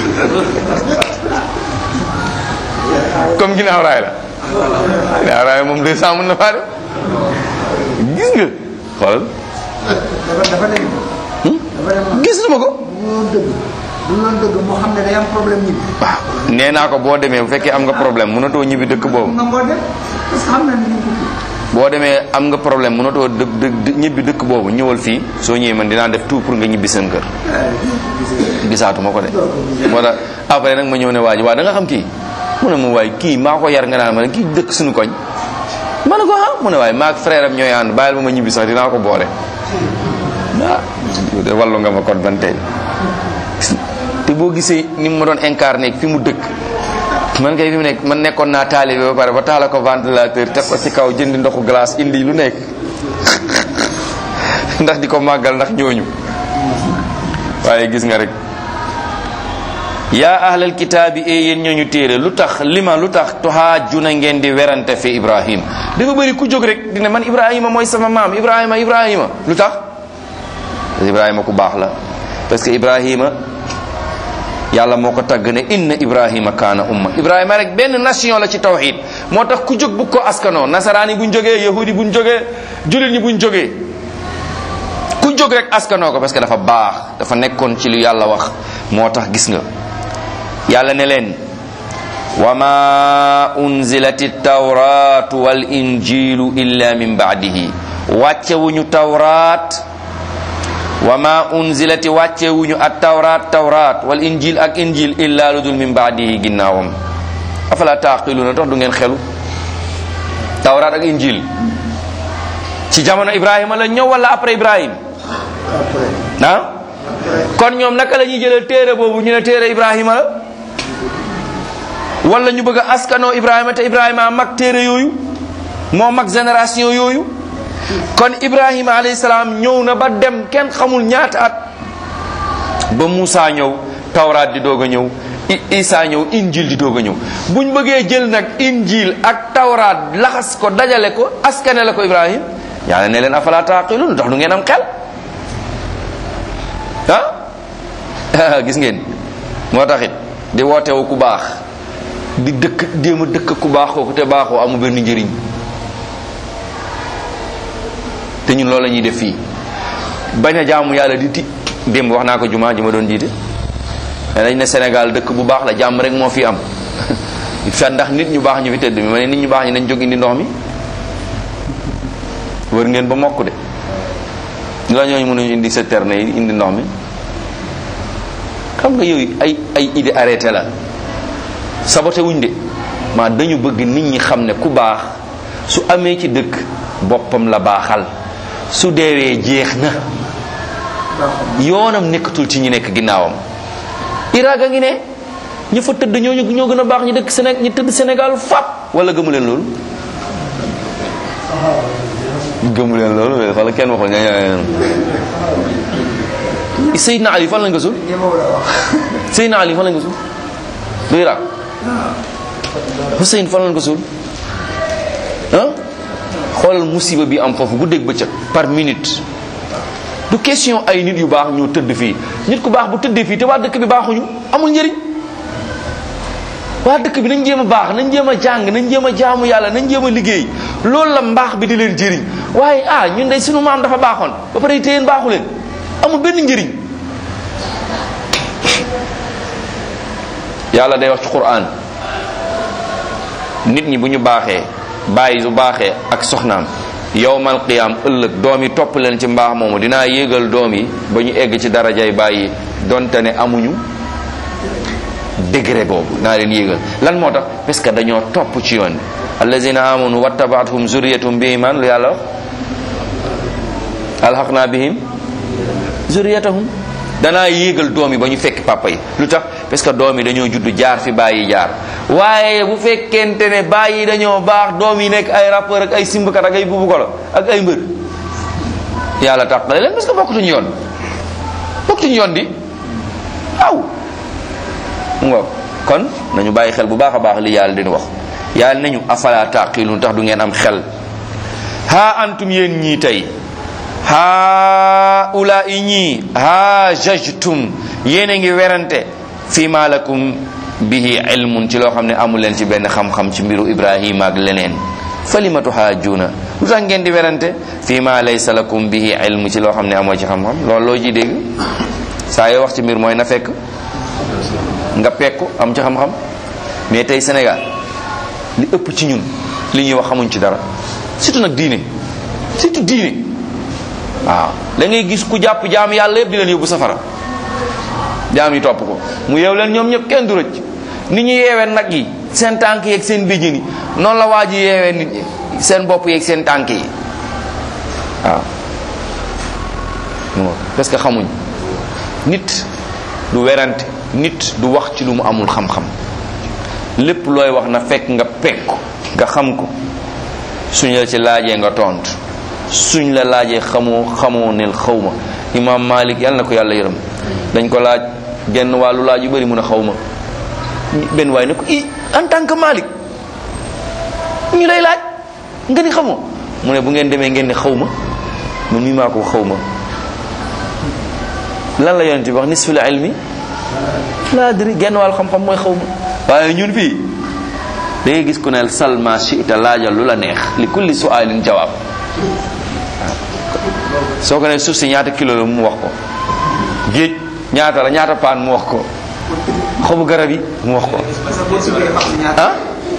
comme ginnaaw raay la ginnaaw raay moom deux cent mën na faa def gis nga xoolal
dafa dem
gis na ma ko
bu doon dëgg moo xam ne day am problème ñibbi.
waaw nee naa ko boo demee bu fekkee am nga problème mënatoo ñibbi dëkk boobu
nga boo dem parce que xam na ne ñu
boo demee am nga problème mënatoo dë dë ñibbi dëkk boobu ñëwal fii soo ñëwee man dinaa def tout pour nga ñibbi seen kër gisaatuma ko de moo tax après nag ma ñëw ne waa ji waa da nga xam kii mu ne ma waay kii maa ko yar nga naan ma ne kii dëkk suñu koñ ma ne ko ah mu ne waaye maa ak frère am ñooy ànd bàyyil ba ma ñibbi sax dinaa ko boole ah de wallu nga ma kon ban tey te boo gisee ni mu ma doon incarné fi mu dëkk man kay fi mu nekk man nekkoon naa taalibe ba pare ba taala ko ventilateur teg ko ci kaw jëndi ndoxu glace indi lu nekk ndax di ko màggal ndax ñooñu waaye gis nga rek yaa ahlal kitaabi e yéen ñooñu téere lu tax lima lu tax tuhaajuna ngeen di werante fi Ibrahim dafa bëri ku jóg rek dina man Ibrahima mooy sama maam Ibrahima Ibrahima lu tax Ibrahima ku baax la parce que Ibrahima yàlla moo ko tàgg ne inna Ibrahima kaana umma Ibrahima rek benn nation la ci tawhid moo tax ku jóg bu ko askanoo nasaraan yi buñ jógee yahudi buñ jógee jullit ñi buñ jógee ku jóg rek askanoo ko parce que dafa baax dafa nekkoon ci lu yàlla wax moo tax gis nga yàlla ne leen wa ma unzilati tawratu wal injilu illa min ba'dihi wàccewuñu tawraat wa ma unzilati wàccewuñu at tawraat tawraat wal injil ak injil illa lu dul min ba'dihi ginnaawam afala taqiluna tax du ngeen xelu tawraat ak injil ci jamono Ibrahima la ñëw wala après Ibrahim ah kon ñoom naka la ñuy jëlee téere boobu ñu ne téere Ibrahima la wala ñu bëgg a askanoo Ibrahima te Ibrahima mag téere yooyu moo mag génération yooyu kon Ibrahima alayhi salaam ñëw na ba dem kenn xamul ñaata at ba Moussa ñëw tawraat di doog a ñëw Isa ñëw injil di doog a ñëw buñ bëggee jël nag injil ak tawraat laxas ko dajale ko askane la ko Ibrahim yàlla ne leen afala taqilun ndax du ngeen am xel ah gis ngeen moo taxit di wootewu ku baax di dëkk déem a dëkk ku baax kooku te baaxoo amu benn njëriñ te ñun loolu la ñuy def fii bañ a jaamu yàlla di ti démb wax naa ko jumaa ji ma doon jiite mais dañ ne Sénégal dëkk bu baax la jàmm rek moo fi am fa ndax nit ñu baax ñu fi tëdd mi ma ne nit ñu baax ñi nañ jóg indi ndox mi wër ngeen ba mokk de ñu la ñooñu mënuñu indi citerne yi indi ndox mi xam nga yooyu ay ay idée arrêté la saboté wuñ de maa dañu bëgg nit ñi xam ne ku baax su amee ci dëkk boppam la baaxal su deewee jeex na yoonam nekkatul ci ñi nekk ginnaawam Irak a ngi ne ñi fa tëdd ñooñu ñoo gën a baax ñi dëkk Sénégal ñi tëdd Sénégal fap wala gëmu leen loolu gëmu leen loolu wala kenn waxul ña Seydina Ali fan lañ ko suul Seydina Ali fan lañ ko suul du Irak Hussein fan lañ ko suul ah xoolal musiba bi am foofu guddeeg bëccëg par minute du question ay nit yu baax ñoo tëdd fii nit ku baax bu tëddee fii te waa dëkk bi baaxuñu amul njëriñ waa dëkk bi nañ jéem a baax nañ jéem a jàng nañ jéem a jaamu yàlla nañ jéem a liggéey loolu la mbaax bi di leen jëriñ waaye ah ñun day sunu maam dafa baaxoon ba pare te yéen baaxu leen amul benn njëriñ yàlla day wax ci Qur'an nit ñi bu ñu baaxee bàyyi su baaxee ak soxnaam yawmal qiyaam ëllëg doom yi topp leen ci mbaax moomu dinaa yéegal doom yi ba ñu egg ci darajay bàyyi donte ne amuñu degré boobu naa leen yéegal lan moo tax parce que dañoo topp ci yoon bi allazina amanu wattaba'athum zurriyyatuhum bi iman lu yàlla wax alhaqna bihim zurriyatahum danaa yéegal doom yi ba ñu fekk papa yi lu tax parce que doom yi dañoo juddu jaar fi bàyyi jaar waaye bu fekkente ne bàyyi dañoo baax doom yi nekk ay rappeur ak ay simbakat ak ay bubu golo ak ay mbër yàlla tàqale leen parce que bokkutuñu yoon bokkutuñu yoon di aw mu nga kon nañu bàyyi xel bu baax a baax li yàlla dina wax yàlla nañu afala taqilun tax du ngeen am xel ha antum yéen ñii tey ha ula i ñii ha jajtum yéen a ngi werante fi ma lakum bihi ilmun ci loo xam ne amu leen ci benn xam-xam ci mbiru Ibrahima ak leneen falimatu haajuna lu tax ngeen di werante fi ma laysa lakum bihi ilmu ci loo xam ne amoo ci xam-xam loolu loo ji dégg saa yoo wax ci mbir mooy na fekk nga pekku am ci xam-xam mais tey Sénégal li ëpp ci ñun li ñuy wax xamuñ ci dara surtout nag diine surtout diine waaw da ngay gis ku jàpp jaam yàlla yëpp di leen yóbbu safara jaam yi topp ko mu yeew leen ñoom ñëpp kenn du rëcc nit ñi yeewee nag yi seen tànk yeeg seen béjjën yi noonu la waa ji yeewee nit ñi seen bopp yeeg seen tànk yi waaw parce que xamuñ nit du werante nit du wax ci lu mu amul xam-xam lépp looy wax na fekk nga pekk nga xam ko suñ la ci laajee nga tontu suñ la laajee xamoo xamoo nel xawma imam Malik yàlla na ko yàlla yërëm dañ ko laaj genn wàllu laaj yu bëri mun a xawma benn waay ne ko i en tant que Malik ñu lay laaj nga ni xamoo mu ne bu ngeen demee ngeen ne xawma man mii maa ko xawma lan la yonent bi wax nisful ilmi laa adri genn wàllu xam-xam mooy xawma waaye ñun fii da ngay gis ku ne salma shi'ta laajal lu la neex li kulli su'alin jawaab soo ko ne suuf si ñaata kilo la mu wax ko géej ñaata la ñaata paan mu wax ko xobu garab yi mu wax ko ah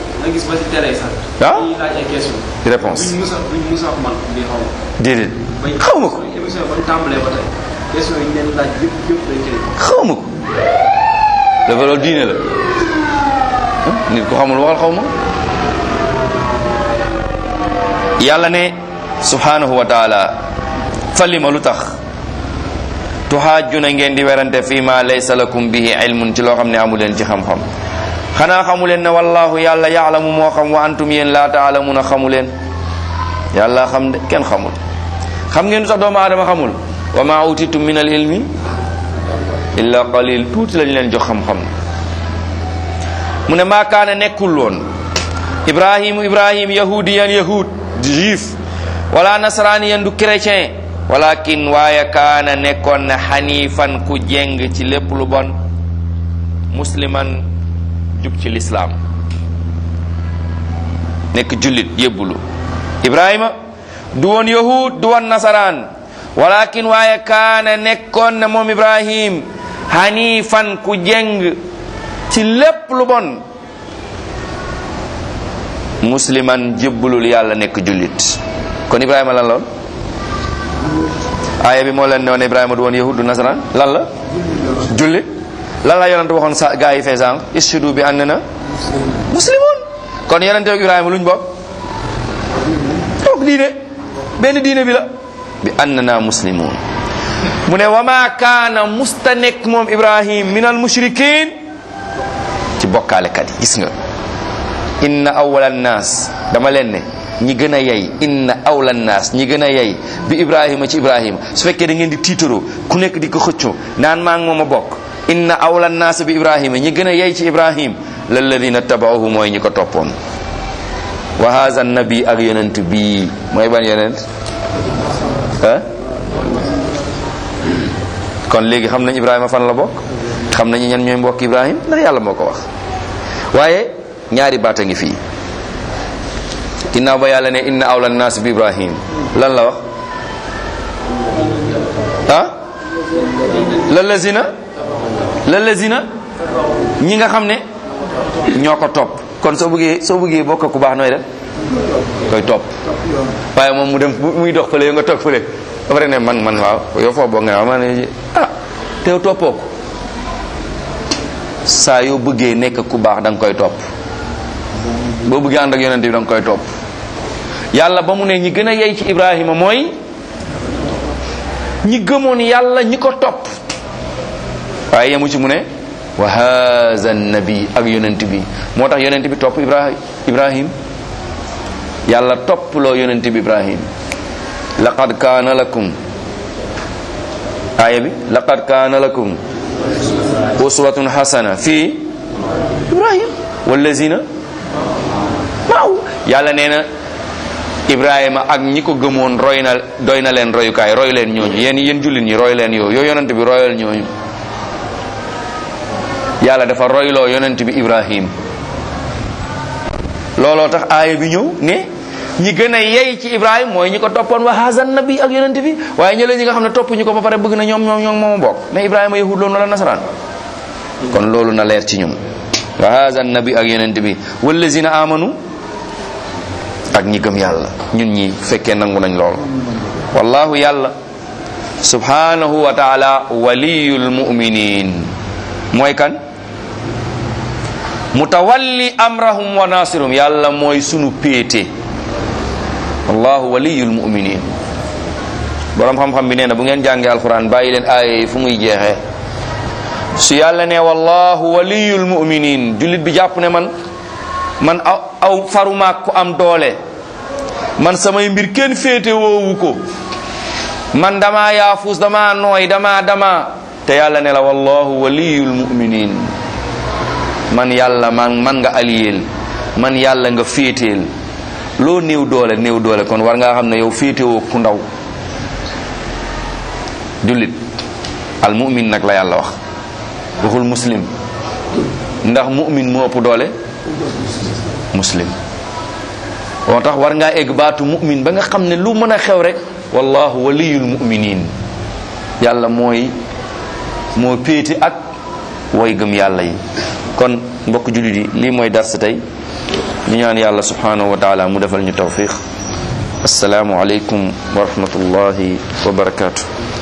ah réponse déedéet xaw ma ko xaw ma ko dafa loolu diine la nit ko xamul waxal xaw ma yàlla ne subhanahu wa taala falima lu tax tuhaajuna ngeen di werante fii ma laysa lakum bihi ilmun ci loo xam ne amu leen ci xam-xam xanaa xamu leen ne wallahu yàlla yaalamu moo xam wa antum yéen laa taalamuna xamu leen yàlla xam de kenn xamul xam ngeen lu tax doomu aadama xamul wa ma utitum min al ilmi illa qalil tuuti lañ leen jox xam-xam mu ne maa kaana nekkul woon ibrahimu ibrahim yahudiyan yahud juif wala nasraniyan du chrétien walakin waaye kaana nekkoon na xanifan ku jeng ci lépp lu bon musliman jub ci lislaam nekk jullit yébbulu ibrahima du woon yahud du woon nasaraan walakin waaye kaana nekkoon na moom ibrahim xanifan ku jeng ci lépp lu bon musliman jébbulul yàlla nekk jullit kon ibrahima lan la woon aaya bi moo leen ne woon ibrahima du woon yahud du nasaraan lan la jullit lan la yonente waxoon sa gaa yi fee sànq ishudu bi annana muslimun kon yonente ak ibrahima luñ bokk bokk diine benn diine bi la bi annana muslimun mu ne wa ma kaana musta nekk moom ibrahim min al mushrikin ci bokkaalekat yi gis nga inna awwala naas dama leen ne ñi gën a yey inna awla naas ñi gën a yey bi ibrahima ci ibrahima su fekkee da ngeen di tiitaroo ku nekk di ko xëccoo naan maa ngi moom a bokk inna awla naas bi ibrahima ñi gën a yey ci ibrahim lalladina tabauhu mooy ñi ko toppoon wa haza nabi ak yonent bii mooy ban yonent ah kon léegi xam nañ ibrahima fan la bokk xam nañu ñan ñooy mbokk ibrahim ndax yàlla moo ko wax waaye ñaari baata ngi fii ginnaaw ba yàlla ne inna awla naas bi ibrahim lan la wax ah lalazina lalazina ñi nga xam ne ñoo ko topp. kon soo bëggee soo bëggee bokk ku baax nooy def koy topp waaye moom mu dem muy dox fële nga toog fële ba pare ne man man waaw yow foo bokk nga ma ne ah teew toppoo ko. saa yoo bëggee nekk ku baax da nga koy topp boo bëggee ànd ak yonent bi da nga koy topp. yàlla ba mu ne ñi gën a yey ci Ibrahima mooy ñi gëmoon yàlla ñi ko topp waaye yemu ci mu ne wa haza nabi ak yonent bi moo tax yonent bi topp Ibrahim Ibrahim yàlla topp loo yonent bi Ibrahim laqad kaana lakum aaya bi laqad kaana lakum uswatun hasana fi Ibrahim wallazina maaw yàlla nee na Ibrahima ak ñi ko gëmoon roy na doy na leen royukaay roy leen ñooñu yéen yéen jullit ñi roy leen yow yow yonent bi royal ñooñu. yàlla dafa royloo yonent bi Ibrahim looloo tax aaya bi ñëw ne ñi gën a yey ci Ibrahim mooy ñi ko toppoon wa hazan nabi ak yonent bi waaye ñële ñi nga xam ne topp ñu ko ba pare bëgg na ñoom ñoom ñoom mooma bokk ne Ibrahima yahud loolu wala nasaraan kon loolu na leer ci ñun wa hazan nabi ak yonent bi wallazina amanu ak ñi gëm yàlla ñun ñi fekkee nangu nañ lool. wallahu yàlla subhanahu wa taala waliyul mu'minin mooy kan mutawalli amrahum wa nasirum yàlla mooy sunu péete. wallahu waliyul mu'minin borom xam-xam bi nee na bu ngeen jàngee alquran bàyyi leen aaya fu muy jeexee su yàlla ne wallahu waliyul mu'minin jullit bi jàpp ne man man aw aw farumaak ku am doole man samay mbir kenn féete woowu ko man dama yaafus dama nooy dama dama te yàlla ne la wallahu waliyul mu'minin man yàlla man man nga aliyeel man yàlla nga féeteel loo néew doole néew doole kon war ngaa xam ne yow féetewoo ku ndaw jullit al mu'min nag la yàlla wax waxul muslim ndax mu'min moo ëpp doole muslim moo tax war ngaa egg baatu mu'min ba nga xam ne lu mën a xew rek wallahu waliyul mu'minin yàlla mooy moo péete ak way gëm yàlla yi. kon mbokk jullit yi lii mooy dars tey ñu ñaan yàlla subhanahu wa taala mu defal ñu tawfiq. assalaamu aleykum wa rahmatullahi wa barakatuh.